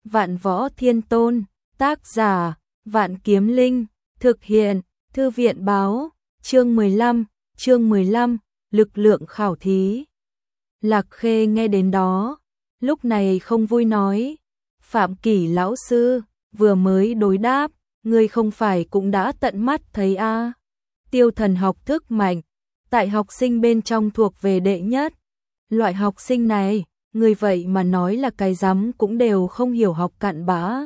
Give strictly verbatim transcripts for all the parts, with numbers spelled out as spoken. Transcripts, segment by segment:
Vạn Võ Thiên Tôn, tác giả, Vạn Kiếm Linh, thực hiện, Thư viện báo, chương mười lăm, chương mười lăm, lực lượng khảo thí. Lạc Khê nghe đến đó, lúc này không vui nói, Phạm Kỷ lão sư, vừa mới đối đáp, ngươi không phải cũng đã tận mắt thấy a? À? Tiêu Thần học thức mạnh, tại học sinh bên trong thuộc về đệ nhất. Loại học sinh này, người vậy mà nói là cái rắm cũng đều không hiểu học cặn bã.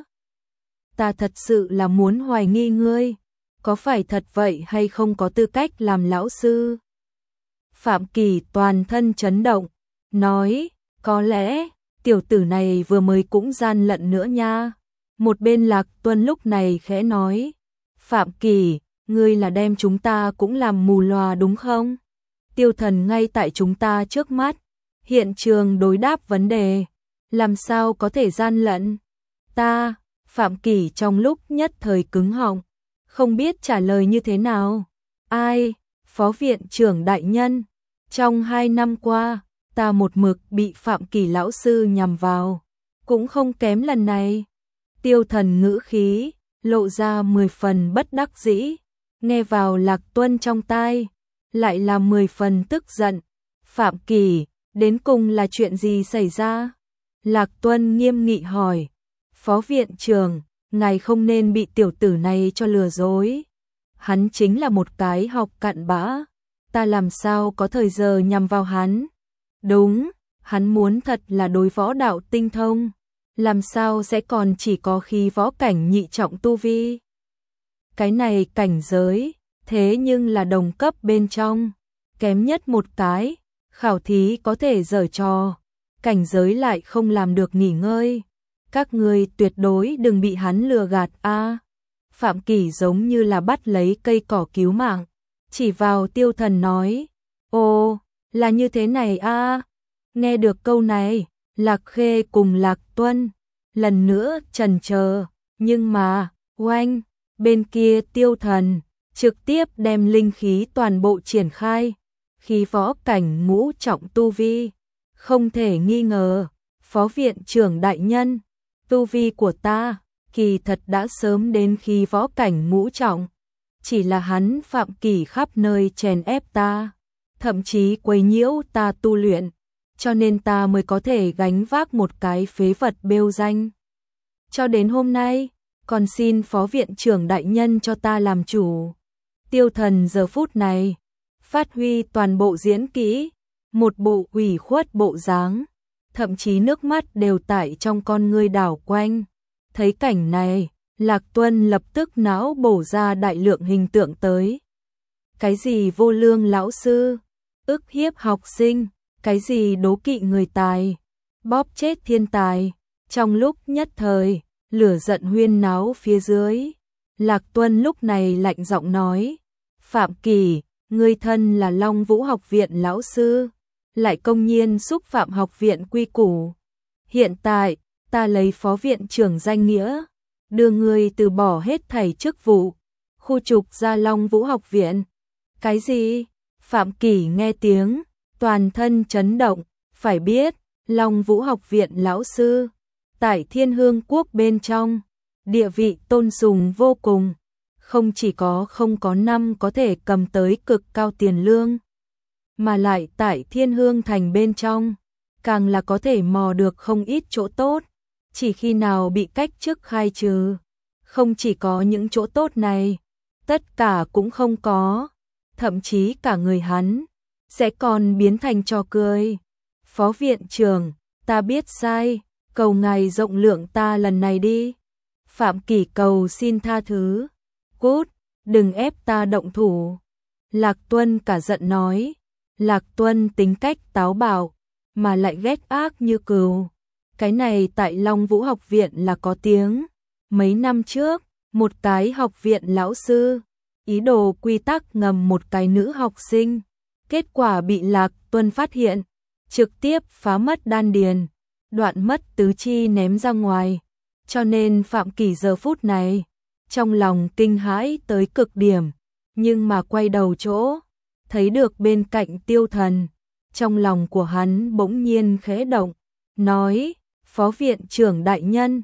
Ta thật sự là muốn hoài nghi ngươi, có phải thật vậy hay không có tư cách làm lão sư? Phạm Kỷ toàn thân chấn động, nói, có lẽ, tiểu tử này vừa mới cũng gian lận nữa nha. Một bên Lạc Tuân lúc này khẽ nói, Phạm Kỷ, ngươi là đem chúng ta cũng làm mù lòa đúng không? Tiêu Thần ngay tại chúng ta trước mắt, hiện trường đối đáp vấn đề, làm sao có thể gian lận? Ta, Phạm Kỷ trong lúc nhất thời cứng họng, không biết trả lời như thế nào. Ai, Phó viện trưởng đại nhân, trong hai năm qua, ta một mực bị Phạm Kỷ lão sư nhằm vào, cũng không kém lần này. Tiêu Thần ngữ khí, lộ ra mười phần bất đắc dĩ, nghe vào Lạc Tuân trong tai, lại là mười phần tức giận. Phạm Kỷ, đến cùng là chuyện gì xảy ra? Lạc Tuân nghiêm nghị hỏi, Phó viện trưởng, ngài không nên bị tiểu tử này cho lừa dối. Hắn chính là một cái học cặn bã, ta làm sao có thời giờ nhằm vào hắn? Đúng, hắn muốn thật là đối võ đạo tinh thông, làm sao sẽ còn chỉ có khí võ cảnh nhị trọng tu vi? Cái này cảnh giới, thế nhưng là đồng cấp bên trong, kém nhất một cái, khảo thí có thể giở trò, cảnh giới lại không làm được nghỉ ngơi. Các ngươi tuyệt đối đừng bị hắn lừa gạt a. À, Phạm Kỷ giống như là bắt lấy cây cỏ cứu mạng, chỉ vào Tiêu Thần nói, ồ, là như thế này a. À. Nghe được câu này, Lạc Khê cùng Lạc Tuân lần nữa chần chờ, nhưng mà, oanh, bên kia Tiêu Thần trực tiếp đem linh khí toàn bộ triển khai, khí võ cảnh ngũ trọng tu vi, không thể nghi ngờ, Phó viện trưởng đại nhân, tu vi của ta, kỳ thật đã sớm đến khí võ cảnh ngũ trọng, chỉ là hắn Phạm Kỷ khắp nơi chèn ép ta, thậm chí quấy nhiễu ta tu luyện, cho nên ta mới có thể gánh vác một cái phế vật bêu danh. Cho đến hôm nay, còn xin Phó viện trưởng đại nhân cho ta làm chủ. Tiêu Thần giờ phút này, phát huy toàn bộ diễn kỹ, một bộ ủy khuất bộ dáng, thậm chí nước mắt đều tại trong con ngươi đảo quanh. Thấy cảnh này, Lạc Tuân lập tức não bổ ra đại lượng hình tượng tới. Cái gì vô lương lão sư, ức hiếp học sinh, cái gì đố kỵ người tài, bóp chết thiên tài. Trong lúc nhất thời, lửa giận huyên náo phía dưới, Lạc Tuân lúc này lạnh giọng nói, Phạm Kỷ, ngươi thân là Long Vũ học viện lão sư, lại công nhiên xúc phạm học viện quy củ. Hiện tại, ta lấy phó viện trưởng danh nghĩa, đưa ngươi từ bỏ hết thảy chức vụ, khu trục ra Long Vũ học viện. Cái gì? Phạm Kỷ nghe tiếng, toàn thân chấn động, phải biết, Long Vũ học viện lão sư, tại Thiên Hương quốc bên trong, địa vị tôn sùng vô cùng, không chỉ có không có năm có thể cầm tới cực cao tiền lương, mà lại tại Thiên Hương thành bên trong, càng là có thể mò được không ít chỗ tốt, chỉ khi nào bị cách chức khai trừ, không chỉ có những chỗ tốt này, tất cả cũng không có, thậm chí cả người hắn sẽ còn biến thành trò cười. Phó viện trưởng, ta biết sai, cầu ngài rộng lượng ta lần này đi. Phạm Kỷ cầu xin tha thứ. Cút, đừng ép ta động thủ. Lạc Tuân cả giận nói. Lạc Tuân tính cách táo bạo, mà lại ghét ác như cừu. Cái này tại Long Vũ học viện là có tiếng. Mấy năm trước, một cái học viện lão sư, ý đồ quy tắc ngầm một cái nữ học sinh. Kết quả bị Lạc Tuân phát hiện, trực tiếp phá mất đan điền, đoạn mất tứ chi ném ra ngoài. Cho nên Phạm Kỷ giờ phút này, trong lòng kinh hãi tới cực điểm, nhưng mà quay đầu chỗ, thấy được bên cạnh Tiêu Thần, trong lòng của hắn bỗng nhiên khẽ động, nói, Phó viện trưởng đại nhân,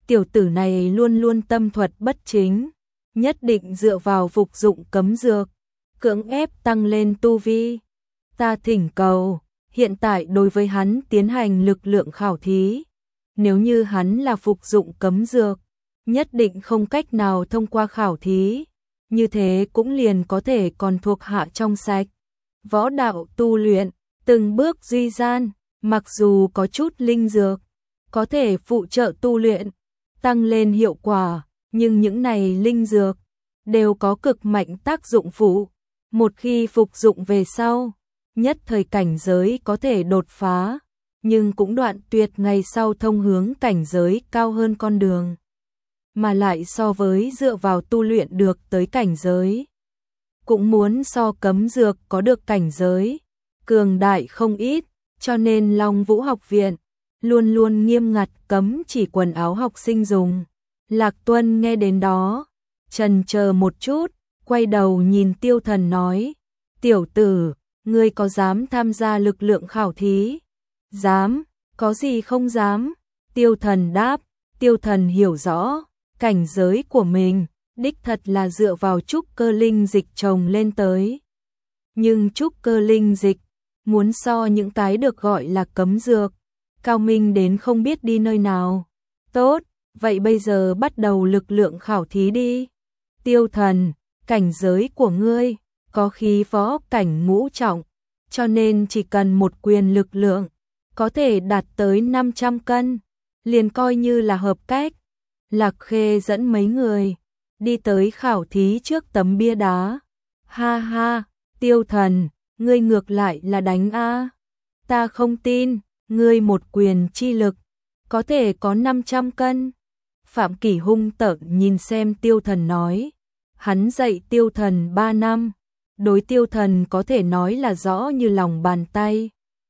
tiểu tử này luôn luôn tâm thuật bất chính, nhất định dựa vào phục dụng cấm dược, cưỡng ép tăng lên tu vi. Ta thỉnh cầu, hiện tại đối với hắn tiến hành lực lượng khảo thí. Nếu như hắn là phục dụng cấm dược, nhất định không cách nào thông qua khảo thí, như thế cũng liền có thể còn thuộc hạ trong sạch. Võ đạo tu luyện, từng bước duy gian, mặc dù có chút linh dược, có thể phụ trợ tu luyện, tăng lên hiệu quả, nhưng những này linh dược đều có cực mạnh tác dụng phụ. Một khi phục dụng về sau, nhất thời cảnh giới có thể đột phá, nhưng cũng đoạn tuyệt ngày sau thông hướng cảnh giới cao hơn con đường. Mà lại so với dựa vào tu luyện được tới cảnh giới, cũng muốn so cấm dược có được cảnh giới cường đại không ít, cho nên Long Vũ học viện luôn luôn nghiêm ngặt cấm chỉ quần áo học sinh dùng. Lạc Tuân nghe đến đó, chần chờ một chút, quay đầu nhìn Tiêu Thần nói, tiểu tử, ngươi có dám tham gia lực lượng khảo thí? Dám, có gì không dám? Tiêu Thần đáp. Tiêu Thần hiểu rõ, cảnh giới của mình, đích thật là dựa vào trúc cơ linh dịch trồng lên tới. Nhưng trúc cơ linh dịch, muốn so những cái được gọi là cấm dược, cao minh đến không biết đi nơi nào. Tốt, vậy bây giờ bắt đầu lực lượng khảo thí đi. Tiêu Thần, cảnh giới của ngươi, có khí võ cảnh ngũ trọng, cho nên chỉ cần một quyền lực lượng, có thể đạt tới năm trăm cân, liền coi như là hợp cách. Lạc Khê dẫn mấy người đi tới khảo thí trước tấm bia đá. Ha ha, Tiêu Thần, ngươi ngược lại là đánh a. Ta không tin, ngươi một quyền chi lực có thể có năm trăm cân. Phạm Kỷ hung tợn nhìn xem Tiêu Thần nói, hắn dạy Tiêu Thần ba năm, đối Tiêu Thần có thể nói là rõ như lòng bàn tay.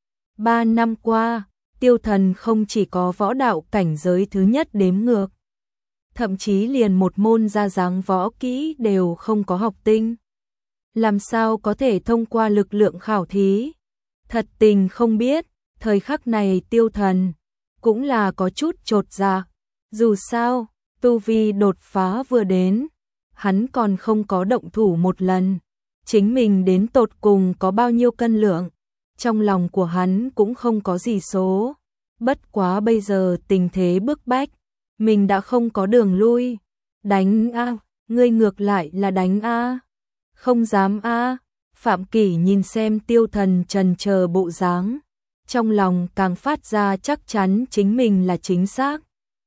Ba năm qua, Tiêu Thần không chỉ có võ đạo cảnh giới thứ nhất đếm ngược, thậm chí liền một môn ra dáng võ kỹ đều không có học tinh. Làm sao có thể thông qua lực lượng khảo thí? Thật tình không biết, thời khắc này Tiêu Thần cũng là có chút chột dạ. Dù sao, tu vi đột phá vừa đến, hắn còn không có động thủ một lần. Chính mình đến tột cùng có bao nhiêu cân lượng, trong lòng của hắn cũng không có gì số. Bất quá bây giờ tình thế bức bách, mình đã không có đường lui. Đánh a, ngươi ngược lại là đánh a. Không dám a. Phạm Kỷ nhìn xem Tiêu Thần trần chờ bộ dáng, trong lòng càng phát ra chắc chắn chính mình là chính xác.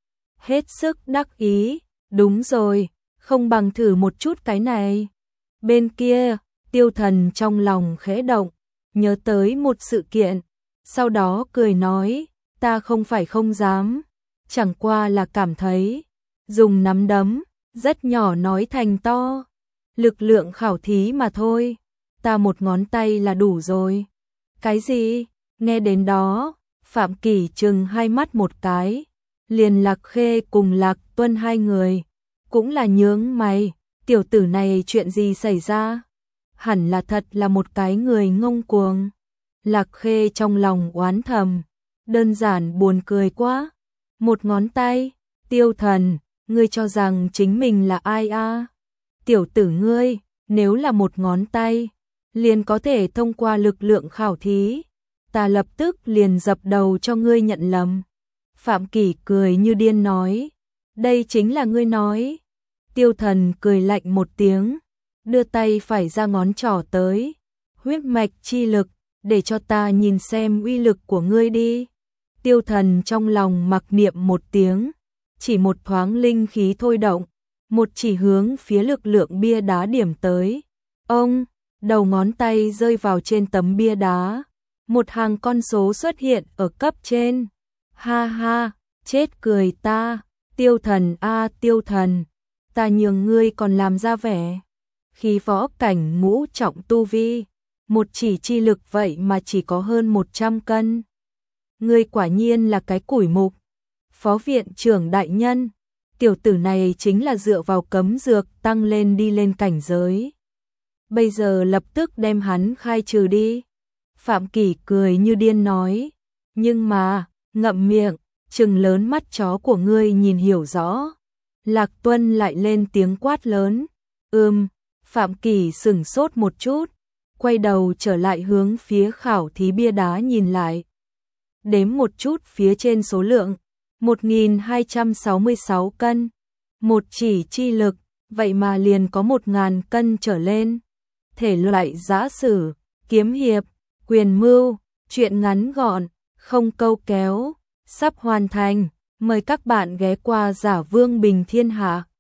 Hết sức đắc ý, đúng rồi, không bằng thử một chút cái này. Bên kia, Tiêu Thần trong lòng khẽ động, nhớ tới một sự kiện, sau đó cười nói, ta không phải không dám, chẳng qua là cảm thấy, dùng nắm đấm, rất nhỏ nói thành to, lực lượng khảo thí mà thôi, ta một ngón tay là đủ rồi. Cái gì? Nghe đến đó, Phạm Kỷ trừng hai mắt một cái, liền Lạc Khê cùng Lạc Tuân hai người, cũng là nhướng mày, tiểu tử này chuyện gì xảy ra? Hẳn là thật là một cái người ngông cuồng. Lạc Khê trong lòng oán thầm, đơn giản buồn cười quá. Một ngón tay, Tiêu Thần, ngươi cho rằng chính mình là ai a? Tiểu tử ngươi, nếu là một ngón tay, liền có thể thông qua lực lượng khảo thí, ta lập tức liền dập đầu cho ngươi nhận lầm. Phạm Kỷ cười như điên nói, đây chính là ngươi nói. Tiêu Thần cười lạnh một tiếng, đưa tay phải ra ngón trỏ tới, huyết mạch chi lực, để cho ta nhìn xem uy lực của ngươi đi. Tiêu Thần trong lòng mặc niệm một tiếng, chỉ một thoáng linh khí thôi động, một chỉ hướng phía lực lượng bia đá điểm tới. Ông, đầu ngón tay rơi vào trên tấm bia đá, một hàng con số xuất hiện ở cấp trên. Ha ha, chết cười ta, Tiêu Thần a Tiêu Thần, ta nhường ngươi còn làm ra vẻ. Khí võ cảnh ngũ trọng tu vi, một chỉ chi lực vậy mà chỉ có hơn một trăm cân. Ngươi quả nhiên là cái củi mục. Phó viện trưởng đại nhân, tiểu tử này chính là dựa vào cấm dược tăng lên đi lên cảnh giới. Bây giờ lập tức đem hắn khai trừ đi. Phạm Kỷ cười như điên nói, nhưng mà, ngậm miệng, trừng lớn mắt chó của ngươi nhìn hiểu rõ. Lạc Tuân lại lên tiếng quát lớn. Ừm, Phạm Kỳ sửng sốt một chút, quay đầu trở lại hướng phía khảo thí bia đá nhìn lại. Đếm một chút phía trên số lượng, một nghìn hai trăm sáu mươi sáu cân. Một chỉ chi lực, vậy mà liền có một nghìn cân trở lên. Thể loại giã sử, kiếm hiệp, quyền mưu, truyện ngắn gọn, không câu kéo, sắp hoàn thành. Mời các bạn ghé qua Giả Vương Bình Thiên Hạ.